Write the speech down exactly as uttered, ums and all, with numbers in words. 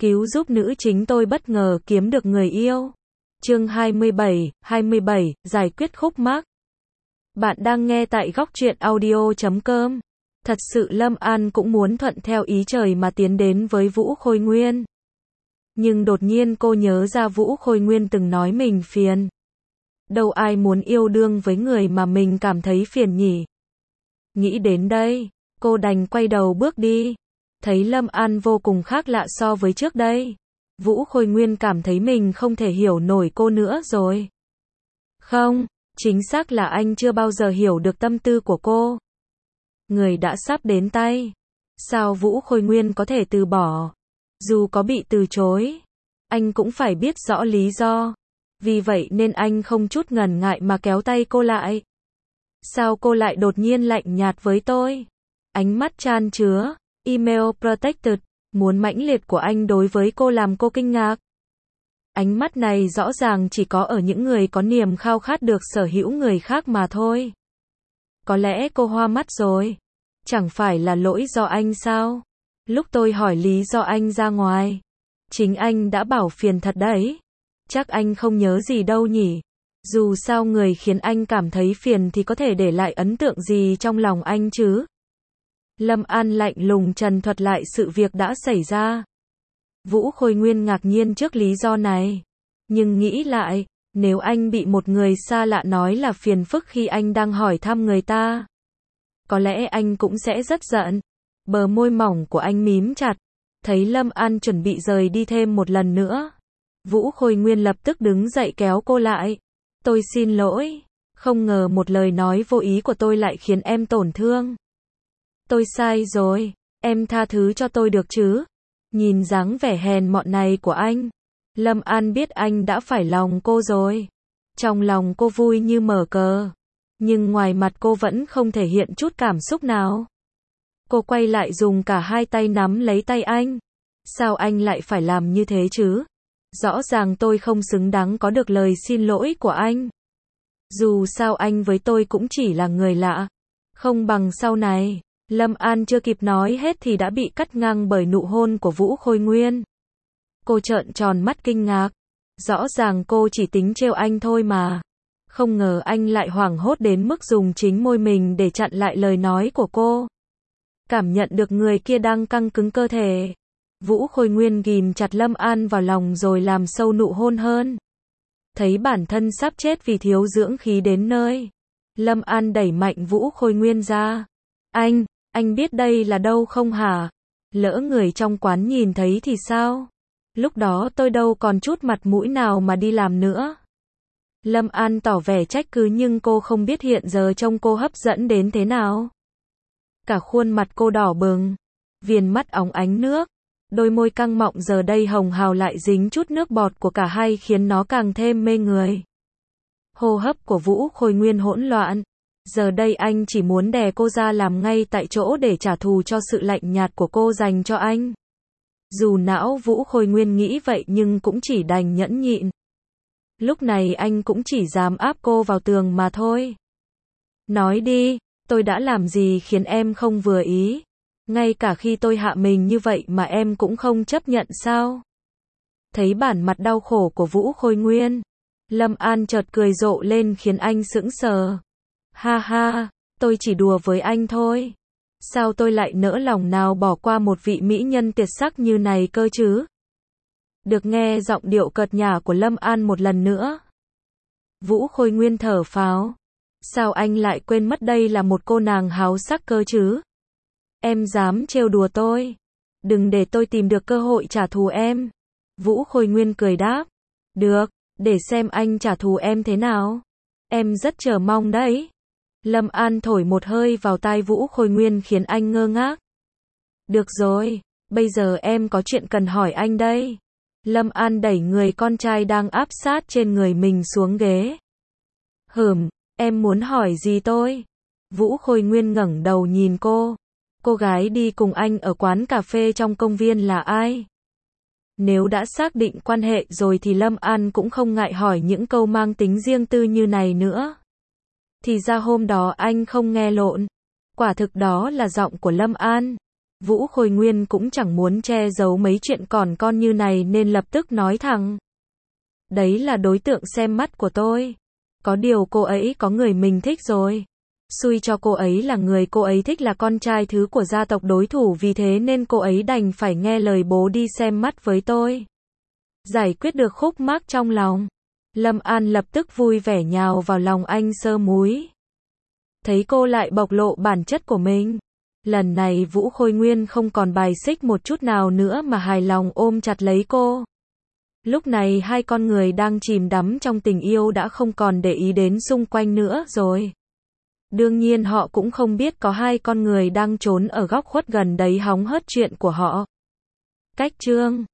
Cứu giúp nữ chính tôi bất ngờ kiếm được người yêu. Chương hai mươi bảy, hai mươi bảy, giải quyết khúc mắc. Bạn đang nghe tại góc truyện audio chấm com. Thật sự Lâm An cũng muốn thuận theo ý trời mà tiến đến với Vũ Khôi Nguyên. Nhưng đột nhiên cô nhớ ra Vũ Khôi Nguyên từng nói mình phiền. Đâu ai muốn yêu đương với người mà mình cảm thấy phiền nhỉ? Nghĩ đến đây, cô đành quay đầu bước đi. Thấy Lâm An vô cùng khác lạ so với trước đây. Vũ Khôi Nguyên cảm thấy mình không thể hiểu nổi cô nữa rồi. Không, chính xác là anh chưa bao giờ hiểu được tâm tư của cô. Người đã sắp đến tay. Sao Vũ Khôi Nguyên có thể từ bỏ? Dù có bị từ chối, anh cũng phải biết rõ lý do. Vì vậy nên anh không chút ngần ngại mà kéo tay cô lại. Sao cô lại đột nhiên lạnh nhạt với tôi? Ánh mắt chan chứa email protected, muốn mãnh liệt của anh đối với cô làm cô kinh ngạc. Ánh mắt này rõ ràng chỉ có ở những người có niềm khao khát được sở hữu người khác mà thôi. Có lẽ cô hoa mắt rồi. Chẳng phải là lỗi do anh sao? Lúc tôi hỏi lý do anh ra ngoài, chính anh đã bảo phiền thật đấy. Chắc anh không nhớ gì đâu nhỉ? Dù sao người khiến anh cảm thấy phiền thì có thể để lại ấn tượng gì trong lòng anh chứ? Lâm An lạnh lùng trần thuật lại sự việc đã xảy ra. Vũ Khôi Nguyên ngạc nhiên trước lý do này. Nhưng nghĩ lại, nếu anh bị một người xa lạ nói là phiền phức khi anh đang hỏi thăm người ta, có lẽ anh cũng sẽ rất giận. Bờ môi mỏng của anh mím chặt. Thấy Lâm An chuẩn bị rời đi thêm một lần nữa, Vũ Khôi Nguyên lập tức đứng dậy kéo cô lại. Tôi xin lỗi. Không ngờ một lời nói vô ý của tôi lại khiến em tổn thương. Tôi sai rồi. Em tha thứ cho tôi được chứ? Nhìn dáng vẻ hèn mọn này của anh, Lâm An biết anh đã phải lòng cô rồi. Trong lòng cô vui như mở cờ. Nhưng ngoài mặt cô vẫn không thể hiện chút cảm xúc nào. Cô quay lại dùng cả hai tay nắm lấy tay anh. Sao anh lại phải làm như thế chứ? Rõ ràng tôi không xứng đáng có được lời xin lỗi của anh. Dù sao anh với tôi cũng chỉ là người lạ. Không bằng sau này. Lâm An chưa kịp nói hết thì đã bị cắt ngang bởi nụ hôn của Vũ Khôi Nguyên. Cô trợn tròn mắt kinh ngạc. Rõ ràng cô chỉ tính trêu anh thôi mà. Không ngờ anh lại hoảng hốt đến mức dùng chính môi mình để chặn lại lời nói của cô. Cảm nhận được người kia đang căng cứng cơ thể, Vũ Khôi Nguyên ghim chặt Lâm An vào lòng rồi làm sâu nụ hôn hơn. Thấy bản thân sắp chết vì thiếu dưỡng khí đến nơi, Lâm An đẩy mạnh Vũ Khôi Nguyên ra. Anh, anh biết đây là đâu không hả? Lỡ người trong quán nhìn thấy thì sao? Lúc đó tôi đâu còn chút mặt mũi nào mà đi làm nữa. Lâm An tỏ vẻ trách cứ nhưng cô không biết hiện giờ trông cô hấp dẫn đến thế nào. Cả khuôn mặt cô đỏ bừng, viền mắt óng ánh nước, đôi môi căng mọng giờ đây hồng hào lại dính chút nước bọt của cả hai khiến nó càng thêm mê người. Hô hấp của Vũ Khôi Nguyên hỗn loạn. Giờ đây anh chỉ muốn đè cô ra làm ngay tại chỗ để trả thù cho sự lạnh nhạt của cô dành cho anh. Dù não Vũ Khôi Nguyên nghĩ vậy nhưng cũng chỉ đành nhẫn nhịn. Lúc này anh cũng chỉ dám áp cô vào tường mà thôi. Nói đi, tôi đã làm gì khiến em không vừa ý? Ngay cả khi tôi hạ mình như vậy mà em cũng không chấp nhận sao? Thấy bản mặt đau khổ của Vũ Khôi Nguyên, Lâm An chợt cười rộ lên khiến anh sững sờ. Ha ha, tôi chỉ đùa với anh thôi. Sao tôi lại nỡ lòng nào bỏ qua một vị mỹ nhân tuyệt sắc như này cơ chứ? Được nghe giọng điệu cợt nhả của Lâm An một lần nữa, Vũ Khôi Nguyên thở phào. Sao anh lại quên mất đây là một cô nàng háo sắc cơ chứ? Em dám trêu đùa tôi? Đừng để tôi tìm được cơ hội trả thù em. Vũ Khôi Nguyên cười đáp. Được, để xem anh trả thù em thế nào. Em rất chờ mong đấy. Lâm An thổi một hơi vào tai Vũ Khôi Nguyên khiến anh ngơ ngác. Được rồi, bây giờ em có chuyện cần hỏi anh đây. Lâm An đẩy người con trai đang áp sát trên người mình xuống ghế. Hừm, em muốn hỏi gì tôi? Vũ Khôi Nguyên ngẩng đầu nhìn cô. Cô gái đi cùng anh ở quán cà phê trong công viên là ai? Nếu đã xác định quan hệ rồi thì Lâm An cũng không ngại hỏi những câu mang tính riêng tư như này nữa. Thì ra hôm đó anh không nghe lộn. Quả thực đó là giọng của Lâm An. Vũ Khôi Nguyên cũng chẳng muốn che giấu mấy chuyện còn con như này nên lập tức nói thẳng. Đấy là đối tượng xem mắt của tôi. Có điều cô ấy có người mình thích rồi. Xui cho cô ấy là người cô ấy thích là con trai thứ của gia tộc đối thủ, vì thế nên cô ấy đành phải nghe lời bố đi xem mắt với tôi. Giải quyết được khúc mắc trong lòng, Lâm An lập tức vui vẻ nhào vào lòng anh Sơ Múi. Thấy cô lại bộc lộ bản chất của mình. Lần này Vũ Khôi Nguyên không còn bài xích một chút nào nữa mà hài lòng ôm chặt lấy cô. Lúc này hai con người đang chìm đắm trong tình yêu đã không còn để ý đến xung quanh nữa rồi. Đương nhiên họ cũng không biết có hai con người đang trốn ở góc khuất gần đấy hóng hớt chuyện của họ. Cách chương